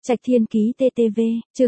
Trạch Thiên Ký TTV, chương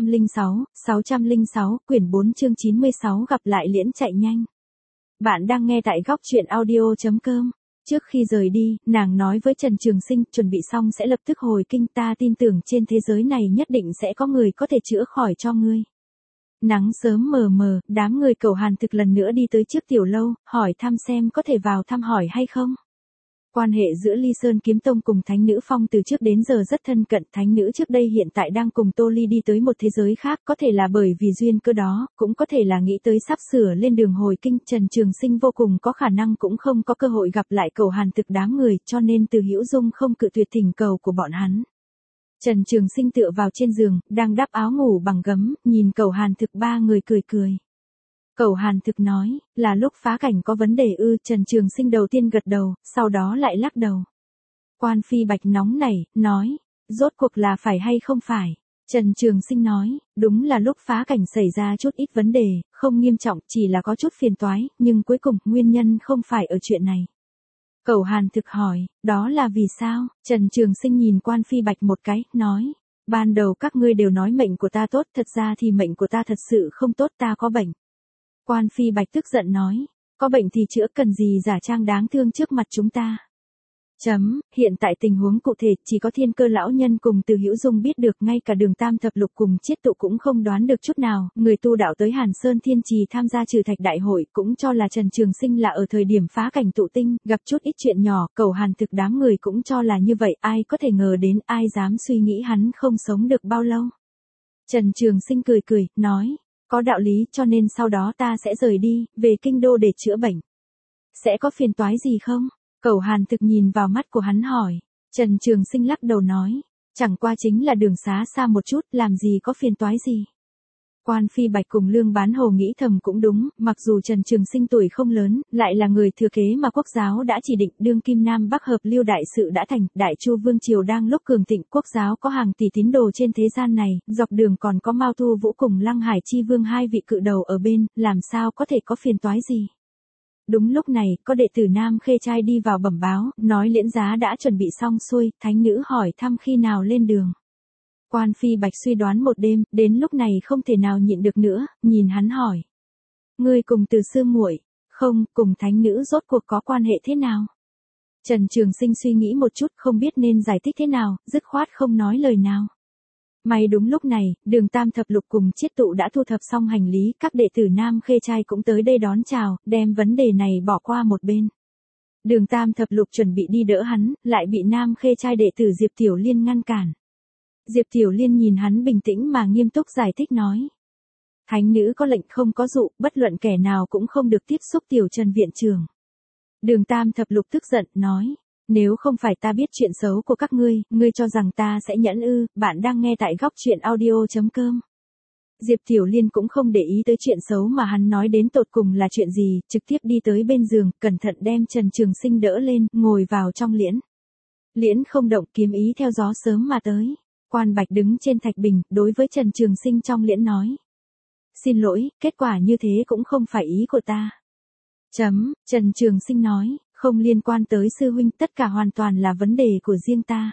606, quyển 4 chương 96 gặp lại Liễn chạy nhanh. Bạn đang nghe tại góc truyện audio.com. Trước khi rời đi, nàng nói với Trần Trường Sinh, chuẩn bị xong sẽ lập tức hồi kinh, ta tin tưởng trên thế giới này nhất định sẽ có người có thể chữa khỏi cho ngươi. Nắng sớm mờ mờ, đám người Cầu Hàn Thực lần nữa đi tới trước tiểu lâu, hỏi thăm xem có thể vào thăm hỏi hay không. Quan hệ giữa Ly Sơn Kiếm Tông cùng Thánh Nữ Phong từ trước đến giờ rất thân cận, Thánh Nữ trước đây hiện tại đang cùng Tô Ly đi tới một thế giới khác, có thể là bởi vì duyên cơ đó, cũng có thể là nghĩ tới sắp sửa lên đường hồi kinh, Trần Trường Sinh vô cùng có khả năng cũng không có cơ hội gặp lại Cầu Hàn Thực đám người, cho nên Từ Hữu Dung không cự tuyệt thỉnh cầu của bọn hắn. Trần Trường Sinh tựa vào trên giường, đang đắp áo ngủ bằng gấm, nhìn Cầu Hàn Thực ba người cười cười. Cầu Hàn Thực nói, là lúc phá cảnh có vấn đề ư? Trần Trường Sinh đầu tiên gật đầu, sau đó lại lắc đầu. Quan Phi Bạch nóng nảy, nói, rốt cuộc là phải hay không phải? Trần Trường Sinh nói, đúng là lúc phá cảnh xảy ra chút ít vấn đề, không nghiêm trọng, chỉ là có chút phiền toái, nhưng cuối cùng nguyên nhân không phải ở chuyện này. Cầu Hàn Thực hỏi, đó là vì sao? Trần Trường Sinh nhìn Quan Phi Bạch một cái, nói, ban đầu các ngươi đều nói mệnh của ta tốt, thật ra thì mệnh của ta thật sự không tốt, ta có bệnh. Quan Phi Bạch tức giận nói, có bệnh thì chữa, cần gì giả trang đáng thương trước mặt chúng ta. Hiện tại tình huống cụ thể chỉ có Thiên Cơ lão nhân cùng Từ Hữu Dung biết được, ngay cả Đường Tam thập lục cùng Chiết Tụ cũng không đoán được chút nào, người tu đạo tới Hàn Sơn Thiên Trì tham gia trừ thạch đại hội cũng cho là Trần Trường Sinh là ở thời điểm phá cảnh tụ tinh, gặp chút ít chuyện nhỏ, Cầu Hàn Thực đám người cũng cho là như vậy, ai có thể ngờ đến, ai dám suy nghĩ hắn không sống được bao lâu. Trần Trường Sinh cười cười, nói, có đạo lý, cho nên sau đó ta sẽ rời đi, về kinh đô để chữa bệnh. Sẽ có phiền toái gì không? Cầu Hàn Thực nhìn vào mắt của hắn hỏi. Trần Trường Sinh lắc đầu nói, chẳng qua chính là đường xá xa một chút, làm gì có phiền toái gì. Quan Phi Bạch cùng Lương Bán Hồ nghĩ thầm cũng đúng, mặc dù Trần Trường Sinh tuổi không lớn, lại là người thừa kế mà quốc giáo đã chỉ định, đương kim Nam Bắc hợp lưu đại sự đã thành, Đại Chu Vương Triều đang lúc cường thịnh, quốc giáo có hàng tỷ tín đồ trên thế gian này, dọc đường còn có Mao Thu Vũ cùng Lăng Hải Chi Vương hai vị cự đầu ở bên, làm sao có thể có phiền toái gì. Đúng lúc này, có đệ tử Nam Khê Trai đi vào bẩm báo, nói Liễn Giá đã chuẩn bị xong xuôi, Thánh Nữ hỏi thăm khi nào lên đường. Quan Phi Bạch suy đoán một đêm, đến lúc này không thể nào nhịn được nữa, nhìn hắn hỏi. Ngươi cùng Từ sư muội, không, cùng Thánh Nữ rốt cuộc có quan hệ thế nào? Trần Trường Sinh suy nghĩ một chút, không biết nên giải thích thế nào, dứt khoát không nói lời nào. May đúng lúc này, Đường Tam thập lục cùng Chiết Tụ đã thu thập xong hành lý, các đệ tử Nam Khê Trai cũng tới đây đón chào, đem vấn đề này bỏ qua một bên. Đường Tam thập lục chuẩn bị đi đỡ hắn, lại bị Nam Khê Trai đệ tử Diệp Tiểu Liên ngăn cản. Diệp Tiểu Liên nhìn hắn bình tĩnh mà nghiêm túc giải thích nói. Thánh Nữ có lệnh không có dụ, bất luận kẻ nào cũng không được tiếp xúc Tiểu Trần viện trưởng. Đường Tam thập lục tức giận, nói. Nếu không phải ta biết chuyện xấu của các ngươi, ngươi cho rằng ta sẽ nhẫn ư? Bạn đang nghe tại góc truyện audio.com. Diệp Tiểu Liên cũng không để ý tới chuyện xấu mà hắn nói đến tột cùng là chuyện gì, trực tiếp đi tới bên giường, cẩn thận đem Trần Trường Sinh đỡ lên, ngồi vào trong liễn. Liễn không động, kiếm ý theo gió sớm mà tới. Quan Bạch đứng trên thạch bình, đối với Trần Trường Sinh trong liễn nói. Xin lỗi, kết quả như thế cũng không phải ý của ta. Trần Trường Sinh nói, không liên quan tới sư huynh, tất cả hoàn toàn là vấn đề của riêng ta.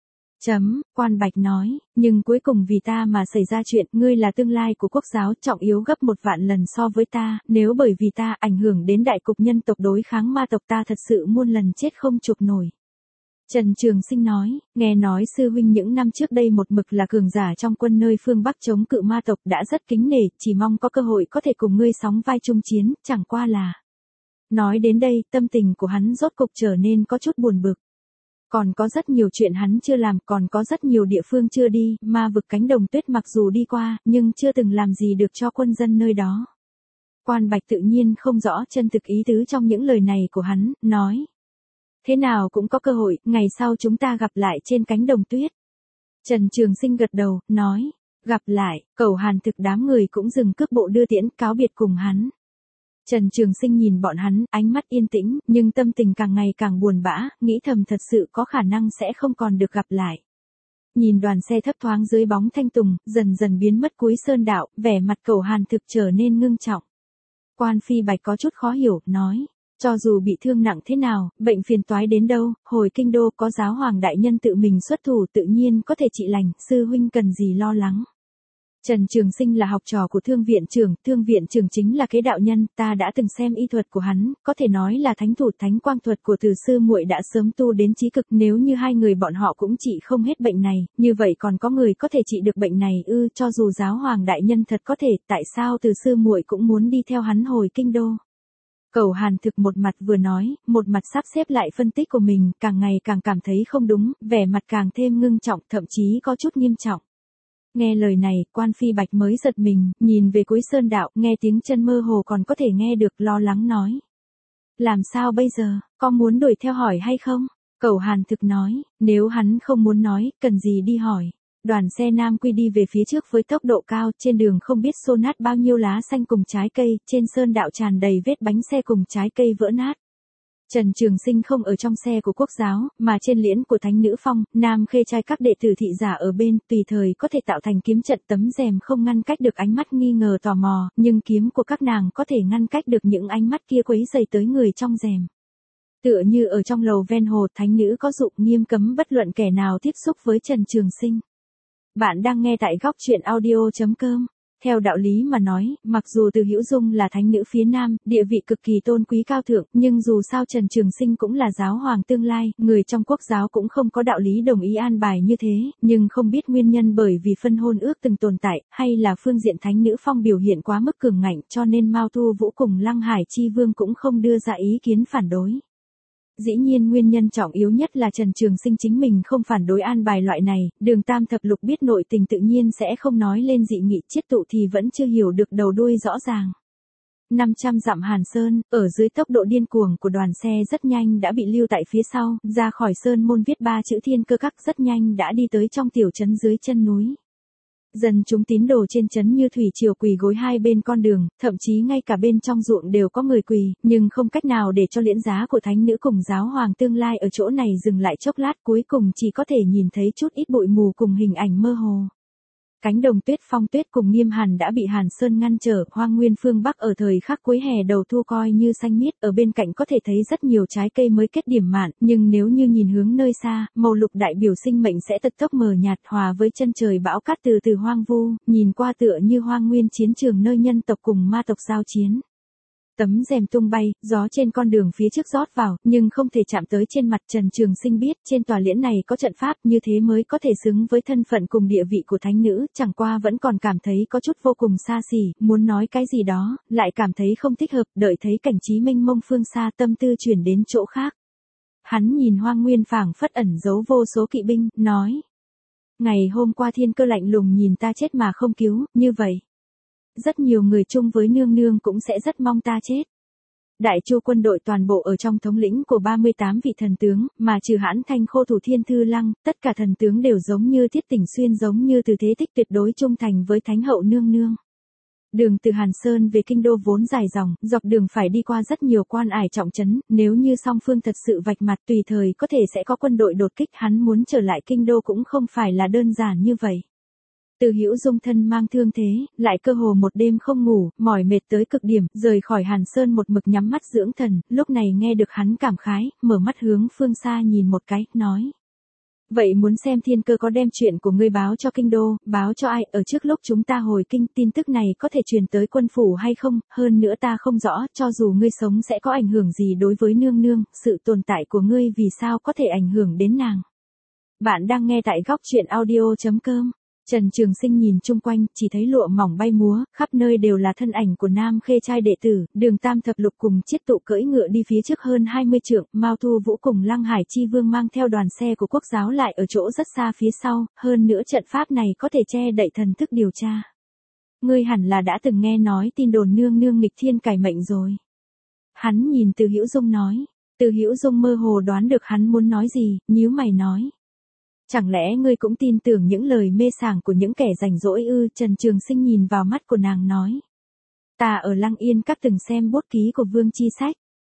Quan Bạch nói, nhưng cuối cùng vì ta mà xảy ra chuyện, ngươi là tương lai của quốc giáo, trọng yếu gấp 1.000.000 lần so với ta, nếu bởi vì ta ảnh hưởng đến đại cục nhân tộc đối kháng ma tộc, ta thật sự muôn lần chết không chuộc nổi. Trần Trường Sinh nói, nghe nói sư huynh những năm trước đây một mực là cường giả trong quân nơi phương Bắc chống cự ma tộc, đã rất kính nể, chỉ mong có cơ hội có thể cùng ngươi sóng vai chung chiến, chẳng qua là. Nói đến đây, tâm tình của hắn rốt cục trở nên có chút buồn bực. Còn có rất nhiều chuyện hắn chưa làm, còn có rất nhiều địa phương chưa đi, ma vực cánh đồng tuyết mặc dù đi qua, nhưng chưa từng làm gì được cho quân dân nơi đó. Quan Bạch tự nhiên không rõ chân thực ý tứ trong những lời này của hắn, nói. Thế nào cũng có cơ hội, ngày sau chúng ta gặp lại trên cánh đồng tuyết. Trần Trường Sinh gật đầu, nói. Gặp lại, Cầu Hàn Thực đám người cũng dừng cước bộ đưa tiễn, cáo biệt cùng hắn. Trần Trường Sinh nhìn bọn hắn, ánh mắt yên tĩnh, nhưng tâm tình càng ngày càng buồn bã, nghĩ thầm thật sự có khả năng sẽ không còn được gặp lại. Nhìn đoàn xe thấp thoáng dưới bóng thanh tùng, dần dần biến mất cuối sơn đạo, vẻ mặt Cầu Hàn Thực trở nên ngưng trọng. Quan Phi Bạch có chút khó hiểu, nói, Cho dù bị thương nặng thế nào, bệnh phiền toái đến đâu, hồi kinh đô có giáo hoàng đại nhân tự mình xuất thủ tự nhiên có thể trị lành, sư huynh cần gì lo lắng. Trần Trường Sinh là học trò của thương viện trưởng chính là kế đạo nhân, ta đã từng xem y thuật của hắn, có thể nói là thánh thủ thánh quang thuật của từ sư muội đã sớm tu đến chí cực, nếu như hai người bọn họ cũng trị không hết bệnh này, như vậy còn có người có thể trị được bệnh này ư? Cho dù giáo hoàng đại nhân thật có thể, tại sao từ sư muội cũng muốn đi theo hắn hồi kinh đô? Cẩu Hàn Thực một mặt vừa nói, một mặt sắp xếp lại phân tích của mình, càng ngày càng cảm thấy không đúng, vẻ mặt càng thêm ngưng trọng, thậm chí có chút nghiêm trọng. Nghe lời này, Quan Phi Bạch mới giật mình, nhìn về cuối sơn đạo, nghe tiếng chân mơ hồ còn có thể nghe được, lo lắng nói. Làm sao bây giờ, có muốn đuổi theo hỏi hay không? Cẩu Hàn Thực nói, nếu hắn không muốn nói, cần gì đi hỏi. Đoàn xe Nam Quy đi về phía trước với tốc độ cao, trên đường không biết xô nát bao nhiêu lá xanh cùng trái cây, trên sơn đạo tràn đầy vết bánh xe cùng trái cây vỡ nát. Trần Trường Sinh không ở trong xe của quốc giáo, mà trên liễn của Thánh Nữ Phong, Nam Khê trai các đệ tử thị giả ở bên, tùy thời có thể tạo thành kiếm trận, tấm rèm không ngăn cách được ánh mắt nghi ngờ tò mò, nhưng kiếm của các nàng có thể ngăn cách được những ánh mắt kia quấy rầy tới người trong rèm. Tựa như ở trong lầu ven hồ, thánh nữ có dụng nghiêm cấm bất luận kẻ nào tiếp xúc với Trần Trường Sinh. Bạn đang nghe tại góc truyện audio.com. Theo đạo lý mà nói, mặc dù Từ Hữu Dung là thánh nữ phía Nam, địa vị cực kỳ tôn quý cao thượng, nhưng dù sao Trần Trường Sinh cũng là giáo hoàng tương lai, người trong quốc giáo cũng không có đạo lý đồng ý an bài như thế, nhưng không biết nguyên nhân bởi vì phân hôn ước từng tồn tại, hay là phương diện Thánh Nữ Phong biểu hiện quá mức cường ngạnh, cho nên Mao Thu Vũ cùng Lăng Hải Chi Vương cũng không đưa ra ý kiến phản đối. Dĩ nhiên nguyên nhân trọng yếu nhất là Trần Trường Sinh chính mình không phản đối an bài loại này, Đường Tam Thập Lục biết nội tình tự nhiên sẽ không nói lên dị nghị, chiết tụ thì vẫn chưa hiểu được đầu đuôi rõ ràng. 500 dặm Hàn Sơn, ở dưới tốc độ điên cuồng của đoàn xe rất nhanh đã bị lưu tại phía sau, ra khỏi sơn môn viết 3 chữ Thiên Cơ Các rất nhanh đã đi tới trong tiểu trấn dưới chân núi. Dân chúng tín đồ trên trấn như thủy triều quỳ gối hai bên con đường, thậm chí ngay cả bên trong ruộng đều có người quỳ, nhưng không cách nào để cho liễn giá của thánh nữ cùng giáo hoàng tương lai ở chỗ này dừng lại chốc lát, cuối cùng chỉ có thể nhìn thấy chút ít bụi mù cùng hình ảnh mơ hồ. Cánh đồng tuyết Phong Tuyết cùng Nghiêm Hàn đã bị Hàn Sơn ngăn trở, hoang nguyên phương Bắc ở thời khắc cuối hè đầu thu coi như xanh miết, ở bên cạnh có thể thấy rất nhiều trái cây mới kết điểm mạn, nhưng nếu như nhìn hướng nơi xa, màu lục đại biểu sinh mệnh sẽ tật tốc mờ nhạt hòa với chân trời bão cát từ từ hoang vu, nhìn qua tựa như hoang nguyên chiến trường nơi nhân tộc cùng ma tộc giao chiến. Tấm rèm tung bay, gió trên con đường phía trước rót vào, nhưng không thể chạm tới trên mặt. Trần Trường Sinh biết, trên tòa liễn này có trận pháp, như thế mới có thể xứng với thân phận cùng địa vị của thánh nữ, chẳng qua vẫn còn cảm thấy có chút vô cùng xa xỉ, muốn nói cái gì đó, lại cảm thấy không thích hợp, đợi thấy cảnh trí mênh mông phương xa tâm tư chuyển đến chỗ khác. Hắn nhìn hoang nguyên phảng phất ẩn giấu vô số kỵ binh, nói. Ngày hôm qua Thiên Cơ lạnh lùng nhìn ta chết mà không cứu, như vậy. Rất nhiều người chung với nương nương cũng sẽ rất mong ta chết. Đại Chu quân đội toàn bộ ở trong thống lĩnh của 38 vị thần tướng, mà trừ Hãn Thanh Khô Thủ Thiên Thư Lăng, tất cả thần tướng đều giống như Thiết Tỉnh Xuyên, giống như Từ Thế Tích tuyệt đối trung thành với Thánh hậu nương nương. Đường từ Hàn Sơn về kinh đô vốn dài dòng, dọc đường phải đi qua rất nhiều quan ải trọng trấn, nếu như song phương thật sự vạch mặt tùy thời có thể sẽ có quân đội đột kích, hắn muốn trở lại kinh đô cũng không phải là đơn giản như vậy. Từ Hữu Dung thân mang thương thế, lại cơ hồ một đêm không ngủ, mỏi mệt tới cực điểm, rời khỏi Hàn Sơn một mực nhắm mắt dưỡng thần, lúc này nghe được hắn cảm khái, mở mắt hướng phương xa nhìn một cái, nói. Vậy muốn xem Thiên Cơ có đem chuyện của ngươi báo cho kinh đô, báo cho ai, ở trước lúc chúng ta hồi kinh, tin tức này có thể truyền tới quân phủ hay không, hơn nữa ta không rõ, cho dù ngươi sống sẽ có ảnh hưởng gì đối với nương nương, sự tồn tại của ngươi vì sao có thể ảnh hưởng đến nàng. Bạn đang nghe tại góc truyện audio.com. Trần Trường Sinh nhìn chung quanh, chỉ thấy lụa mỏng bay múa, khắp nơi đều là thân ảnh của Nam Khê trai đệ tử, Đường Tam Thập Lục cùng Chiết Tụ cưỡi ngựa đi phía trước hơn 20 trượng, Mao Thu Vũ cùng Lăng Hải Chi Vương mang theo đoàn xe của quốc giáo lại ở chỗ rất xa phía sau, hơn nữa trận pháp này có thể che đậy thần thức điều tra. Ngươi hẳn là đã từng nghe nói tin đồn nương nương nghịch thiên cải mệnh rồi. Hắn nhìn Từ Hữu Dung nói, Từ Hữu Dung mơ hồ đoán được hắn muốn nói gì, nhíu mày nói. Chẳng lẽ ngươi cũng tin tưởng những lời mê sảng của những kẻ rảnh rỗi ư? Trần Trường Sinh nhìn vào mắt của nàng nói. Ta ở Lăng Yên Các từng xem bút ký của Vương Chi Sách.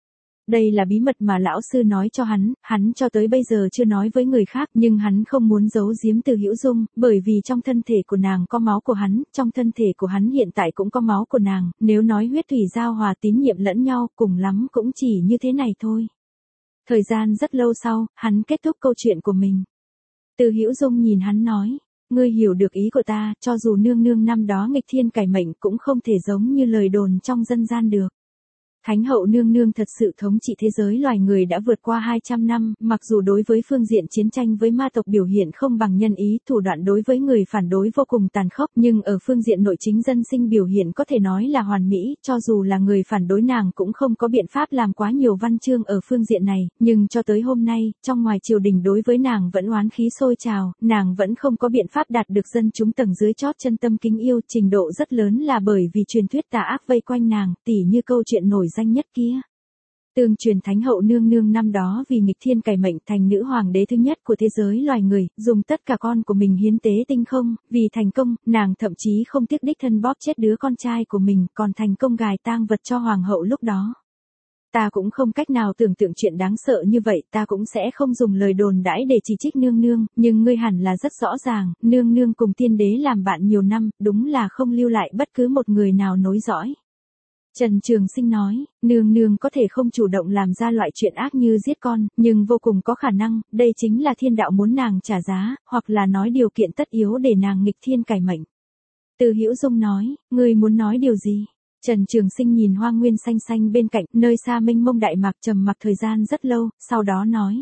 Đây là bí mật mà lão sư nói cho hắn cho tới bây giờ chưa nói với người khác, nhưng hắn không muốn giấu giếm Từ Hữu Dung, bởi vì trong thân thể của nàng có máu của hắn, trong thân thể của hắn hiện tại cũng có máu của nàng, nếu nói huyết thủy giao hòa tín nhiệm lẫn nhau, cùng lắm cũng chỉ như thế này thôi. Thời gian rất lâu sau, hắn kết thúc câu chuyện của mình. Từ Hữu Dung nhìn hắn nói, ngươi hiểu được ý của ta, cho dù nương nương năm đó nghịch thiên cải mệnh cũng không thể giống như lời đồn trong dân gian được. Thánh hậu nương nương thật sự thống trị thế giới loài người đã vượt qua 200 năm, mặc dù đối với phương diện chiến tranh với ma tộc biểu hiện không bằng nhân ý, thủ đoạn đối với người phản đối vô cùng tàn khốc, nhưng ở phương diện nội chính dân sinh biểu hiện có thể nói là hoàn mỹ, cho dù là người phản đối nàng cũng không có biện pháp làm quá nhiều văn chương ở phương diện này, nhưng cho tới hôm nay, trong ngoài triều đình đối với nàng vẫn oán khí sôi trào, nàng vẫn không có biện pháp đạt được dân chúng tầng dưới chót chân tâm kính yêu, trình độ rất lớn là bởi vì truyền thuyết tà ác vây quanh nàng, tỉ như câu chuyện nổi danh nhất kia. Tương truyền Thánh hậu nương nương năm đó vì nghịch thiên cải mệnh thành nữ hoàng đế thứ nhất của thế giới loài người, dùng tất cả con của mình hiến tế tinh không, vì thành công, nàng thậm chí không tiếc đích thân bóp chết đứa con trai của mình, còn thành công gài tang vật cho hoàng hậu lúc đó. Ta cũng không cách nào tưởng tượng chuyện đáng sợ như vậy, ta cũng sẽ không dùng lời đồn đãi để chỉ trích nương nương, nhưng ngươi hẳn là rất rõ ràng, nương nương cùng tiên đế làm bạn nhiều năm, đúng là không lưu lại bất cứ một người nào nối dõi. Trần Trường Sinh nói, nương nương có thể không chủ động làm ra loại chuyện ác như giết con, nhưng vô cùng có khả năng, đây chính là thiên đạo muốn nàng trả giá, hoặc là nói điều kiện tất yếu để nàng nghịch thiên cải mệnh. Từ Hữu Dung nói, ngươi muốn nói điều gì? Trần Trường Sinh nhìn hoang nguyên xanh xanh bên cạnh, nơi xa mênh mông đại mạc trầm mặc thời gian rất lâu, sau đó nói.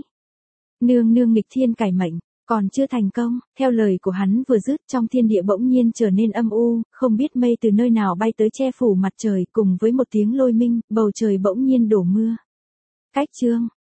Nương nương nghịch thiên cải mệnh, còn chưa thành công, theo lời của hắn vừa dứt trong thiên địa bỗng nhiên trở nên âm u, không biết mây từ nơi nào bay tới che phủ mặt trời cùng với một tiếng lôi minh, bầu trời bỗng nhiên đổ mưa. Cách chương